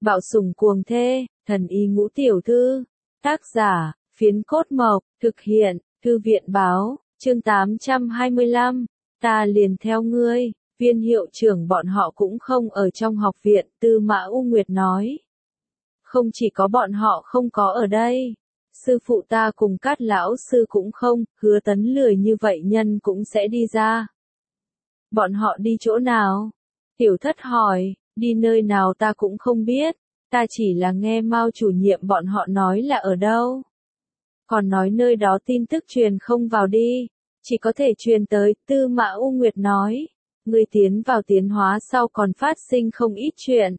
Bạo sủng cuồng thê, thần y ngũ tiểu thư. Tác giả, Phiến Cốt Mộc, thực hiện, Thư viện báo, chương 825, ta liền theo ngươi, Viên hiệu trưởng bọn họ cũng không ở trong học viện, Tư Mã U Nguyệt nói. Không chỉ có bọn họ không có ở đây, sư phụ ta cùng Cát lão sư cũng không, Hứa Tấn lười như vậy nhân cũng sẽ đi ra. Bọn họ đi chỗ nào? Tiểu Thất hỏi, đi nơi nào ta cũng không biết, ta chỉ là nghe Mao chủ nhiệm bọn họ nói là ở đâu. Còn nói nơi đó tin tức truyền không vào đi, chỉ có thể truyền tới, Tư Mã U Nguyệt nói. Ngươi tiến vào tiến hóa sau còn phát sinh không ít chuyện.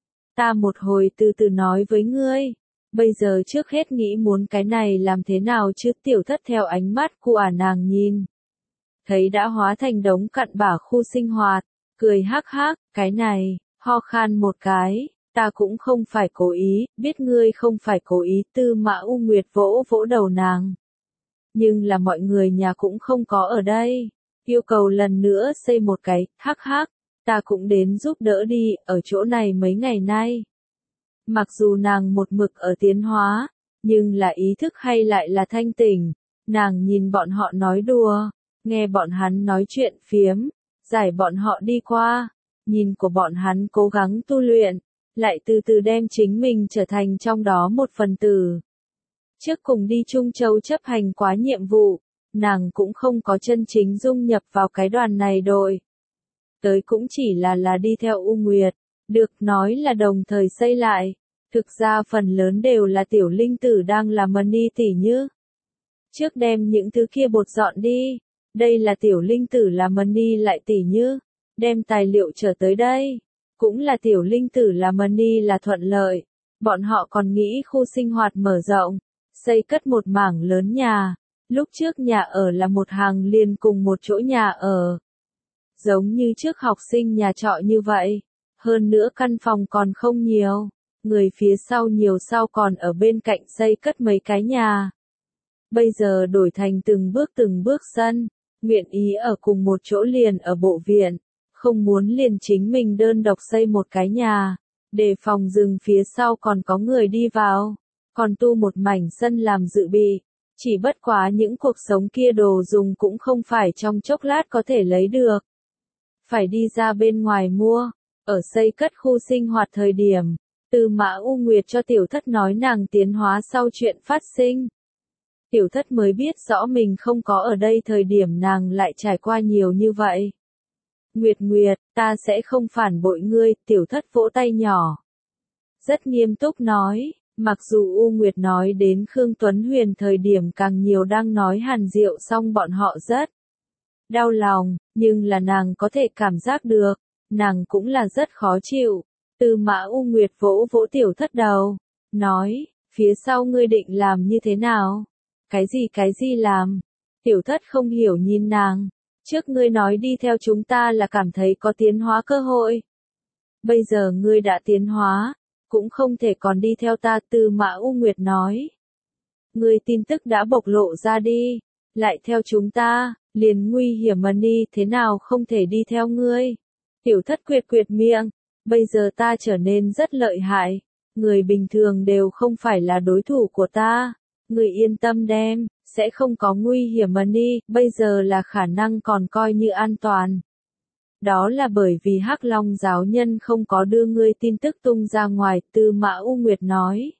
Ta một hồi từ từ nói với ngươi. Bây giờ trước hết nghĩ muốn cái này làm thế nào chứ. Tiểu Thất theo ánh mắt của nàng nhìn. Thấy đã hóa thành đống cặn bã khu sinh hoạt, cười hắc hắc, cái này, ho khan một cái, ta cũng không phải cố ý, biết ngươi không phải cố ý. Tư Mã U Nguyệt vỗ vỗ đầu nàng. Nhưng là mọi người nhà cũng không có ở đây. Yêu cầu lần nữa xây một cái, hắc hắc, ta cũng đến giúp đỡ đi, ở chỗ này mấy ngày nay. Mặc dù nàng một mực ở tiến hóa, nhưng là ý thức hay lại là thanh tỉnh, nàng nhìn bọn họ nói đùa, nghe bọn hắn nói chuyện phiếm, giải bọn họ đi qua, nhìn của bọn hắn cố gắng tu luyện, lại từ từ đem chính mình trở thành trong đó một phần tử. Trước cùng đi Trung Châu chấp hành quá nhiệm vụ, nàng cũng không có chân chính dung nhập vào cái đoàn này đội. Tới cũng chỉ là đi theo U Nguyệt, được nói là đồng thời xây lại. Thực ra phần lớn đều là tiểu linh tử đang làm Mani tỷ như. Trước đem những thứ kia bột dọn đi, đây là tiểu linh tử làm Mani lại tỷ như. Đem tài liệu trở tới đây, cũng là tiểu linh tử làm Mani là thuận lợi. Bọn họ còn nghĩ khu sinh hoạt mở rộng, xây cất một mảng lớn nhà. Lúc trước nhà ở là một hàng liền cùng một chỗ nhà ở. Giống như trước học sinh nhà trọ như vậy. Hơn nữa căn phòng còn không nhiều. Người phía sau nhiều sau còn ở bên cạnh xây cất mấy cái nhà. Bây giờ đổi thành từng bước sân. Nguyện ý ở cùng một chỗ liền ở bộ viện. Không muốn liền chính mình đơn độc xây một cái nhà. Để phòng rừng phía sau còn có người đi vào. Còn tu một mảnh sân làm dự bị. Chỉ bất quá những cuộc sống kia đồ dùng cũng không phải trong chốc lát có thể lấy được. Phải đi ra bên ngoài mua. Ở xây cất khu sinh hoạt thời điểm, Tư Mã U Nguyệt cho Tiểu Thất nói nàng tiến hóa sau chuyện phát sinh. Tiểu Thất mới biết rõ mình không có ở đây thời điểm nàng lại trải qua nhiều như vậy. Nguyệt Nguyệt, ta sẽ không phản bội ngươi, Tiểu Thất vỗ tay nhỏ. Rất nghiêm túc nói. Mặc dù U Nguyệt nói đến Khương Tuấn Huyền thời điểm càng nhiều đang nói Hàn Diệu xong bọn họ rất đau lòng, nhưng là nàng có thể cảm giác được, nàng cũng là rất khó chịu. Tư Mã U Nguyệt vỗ vỗ Tiểu Thất đầu, nói, phía sau ngươi định làm như thế nào? Cái gì làm? Tiểu Thất không hiểu nhìn nàng, trước ngươi nói đi theo chúng ta là cảm thấy có tiến hóa cơ hội. Bây giờ ngươi đã tiến hóa. Cũng không thể còn đi theo ta. Tư Mã U Nguyệt nói. Ngươi tin tức đã bộc lộ ra đi, lại theo chúng ta, liền nguy hiểm Mani thế nào không thể đi theo ngươi. Tiểu Thất quyệt miệng, bây giờ ta trở nên rất lợi hại, người bình thường đều không phải là đối thủ của ta, ngươi yên tâm đem, sẽ không có nguy hiểm Mani, bây giờ là khả năng còn coi như an toàn. Đó là bởi vì Hắc Long giáo nhân không có đưa ngươi tin tức tung ra ngoài, Tư Mã U Nguyệt nói.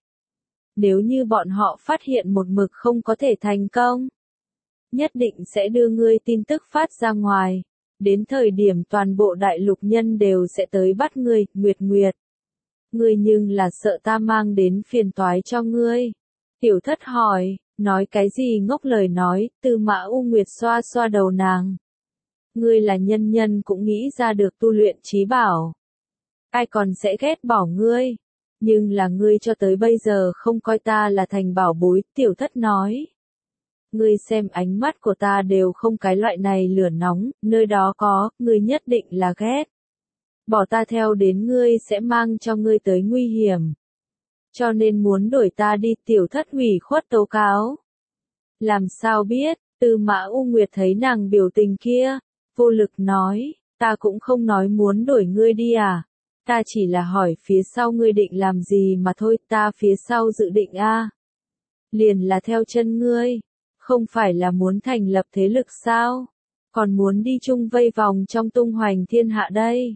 Nếu như bọn họ phát hiện một mực không có thể thành công, nhất định sẽ đưa ngươi tin tức phát ra ngoài. Đến thời điểm toàn bộ đại lục nhân đều sẽ tới bắt ngươi, Nguyệt Nguyệt. Ngươi nhưng là sợ ta mang đến phiền toái cho ngươi. Tiểu Thất hỏi, nói cái gì ngốc lời nói, Tư Mã U Nguyệt xoa xoa đầu nàng. Ngươi là nhân nhân cũng nghĩ ra được tu luyện trí bảo. Ai còn sẽ ghét bỏ ngươi. Nhưng là ngươi cho tới bây giờ không coi ta là thành bảo bối, Tiểu Thất nói. Ngươi xem ánh mắt của ta đều không cái loại này lửa nóng, nơi đó có, ngươi nhất định là ghét. Bỏ ta theo đến ngươi sẽ mang cho ngươi tới nguy hiểm. Cho nên muốn đuổi ta đi. Tiểu Thất hủy khuất tố cáo. Làm sao biết, Tư Mã U Nguyệt thấy nàng biểu tình kia. Vô lực nói, ta cũng không nói muốn đuổi ngươi đi à. Ta chỉ là hỏi phía sau ngươi định làm gì mà thôi, ta phía sau dự định liền là theo chân ngươi, không phải là muốn thành lập thế lực sao, còn muốn đi chung vây vòng trong tung hoành thiên hạ đây.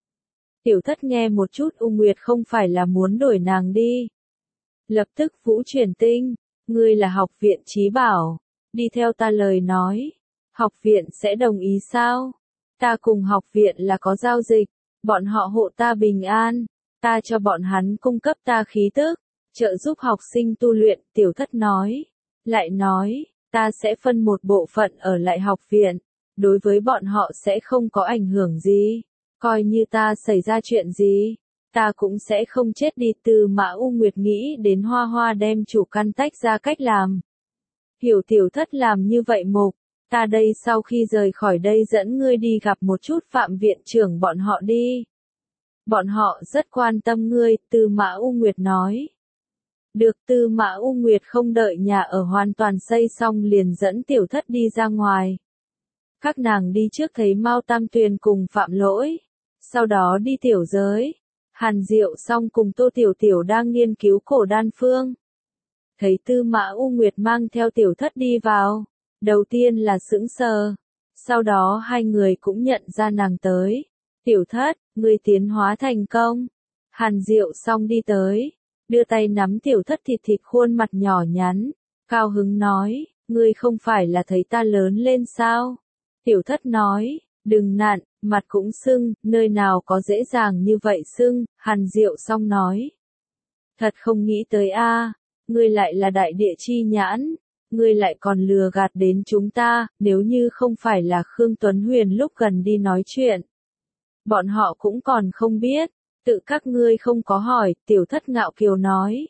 Tiểu Thất nghe một chút U Nguyệt không phải là muốn đuổi nàng đi. Lập tức Vũ Truyền Tinh, ngươi là học viện Chí Bảo, đi theo ta lời nói, học viện sẽ đồng ý sao? Ta cùng học viện là có giao dịch, bọn họ hộ ta bình an, ta cho bọn hắn cung cấp ta khí tức, trợ giúp học sinh tu luyện. Tiểu Thất nói, lại nói, ta sẽ phân một bộ phận ở lại học viện, đối với bọn họ sẽ không có ảnh hưởng gì, coi như ta xảy ra chuyện gì, ta cũng sẽ không chết đi. Từ Mã U Nguyệt nghĩ đến Hoa Hoa đem chủ căn tách ra cách làm. Hiểu Tiểu Thất làm như vậy mục, ta đây sau khi rời khỏi đây dẫn ngươi đi gặp một chút Phạm viện trưởng bọn họ đi. Bọn họ rất quan tâm ngươi, Từ Mã U Nguyệt nói. Được. Tư Mã U Nguyệt không đợi nhà ở hoàn toàn xây xong liền dẫn Tiểu Thất đi ra ngoài. Các nàng đi trước thấy Mao Tam Tuyền cùng Phạm Lỗi, sau đó đi tiểu giới. Hàn Diệu Song cùng Tô Tiểu Tiểu đang nghiên cứu cổ đan phương. Thấy Tư Mã U Nguyệt mang theo Tiểu Thất đi vào, đầu tiên là sững sờ, sau đó hai người cũng nhận ra nàng tới. Tiểu Thất, ngươi tiến hóa thành công. Hàn Diệu Song đi tới, đưa tay nắm Tiểu Thất thịt thịt khuôn mặt nhỏ nhắn, cao hứng nói, ngươi không phải là thấy ta lớn lên sao? Tiểu Thất nói, đừng nặn, mặt cũng sưng, nơi nào có dễ dàng như vậy sưng. Hàn Diệu Song nói, thật không nghĩ tới ngươi lại là đại địa chi nhãn, ngươi lại còn lừa gạt đến chúng ta, nếu như không phải là Khương Tuấn Huyền lúc gần đi nói chuyện. Bọn họ cũng còn không biết, tự các ngươi không có hỏi. Tiểu Thất ngạo kiều nói,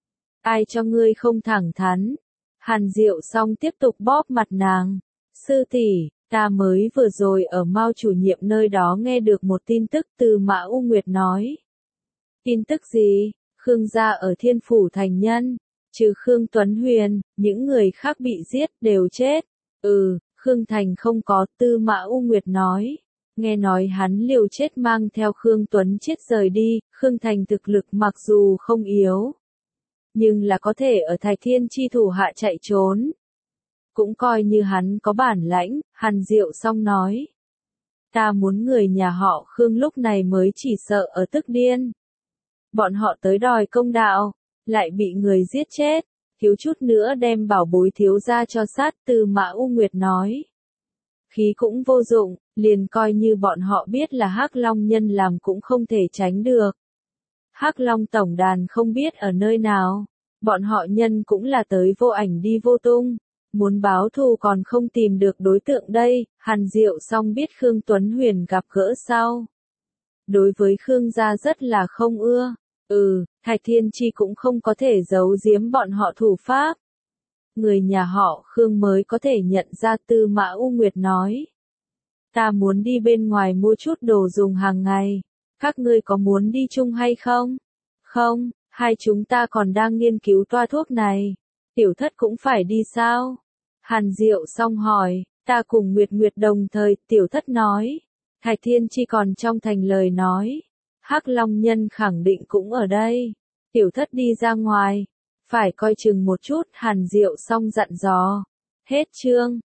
ai cho ngươi không thẳng thắn. Hàn Diệu Song tiếp tục bóp mặt nàng, sư tỷ, ta mới vừa rồi ở Mao chủ nhiệm nơi đó nghe được một tin tức. Từ Mã U Nguyệt nói, tin tức gì? Khương gia ở Thiên Phủ thành nhân, trừ Khương Tuấn Huyền, những người khác bị giết đều chết. Khương Thành không có. Tư Mã U Nguyệt nói, nghe nói hắn liều chết mang theo Khương Tuấn chết rời đi. Khương Thành thực lực mặc dù không yếu, nhưng là có thể ở Thạch Thiên chi thủ hạ chạy trốn, cũng coi như hắn có bản lãnh. Hàn Diệu Song nói, ta muốn người nhà họ Khương lúc này mới chỉ sợ ở tức điên. Bọn họ tới đòi công đạo, lại bị người giết chết, thiếu chút nữa đem bảo bối thiếu gia cho sát. Từ Mã U Nguyệt nói, khí cũng vô dụng, liền coi như bọn họ biết là Hắc Long nhân làm cũng không thể tránh được. Hắc Long tổng đàn không biết ở nơi nào, bọn họ nhân cũng là tới vô ảnh đi vô tung, muốn báo thù còn không tìm được đối tượng đây. Hàn Diệu Song biết Khương Tuấn Huyền gặp gỡ sau, đối với Khương gia rất là không ưa. Thạch Thiên Chi cũng không có thể giấu giếm bọn họ thủ pháp. Người nhà họ Khương mới có thể nhận ra. Tư Mã U Nguyệt nói, ta muốn đi bên ngoài mua chút đồ dùng hàng ngày, các ngươi có muốn đi chung hay không? Không, hai chúng ta còn đang nghiên cứu toa thuốc này. Tiểu Thất cũng phải đi sao? Hàn Diệu Song hỏi, ta cùng Nguyệt Nguyệt đồng thời. Tiểu Thất nói, Thạch Thiên Chi còn trong thành lời nói, Hắc Long nhân khẳng định cũng ở đây. Tiểu Thất đi ra ngoài, phải coi chừng một chút. Hàn Diệu Song dặn dò. Hết chương.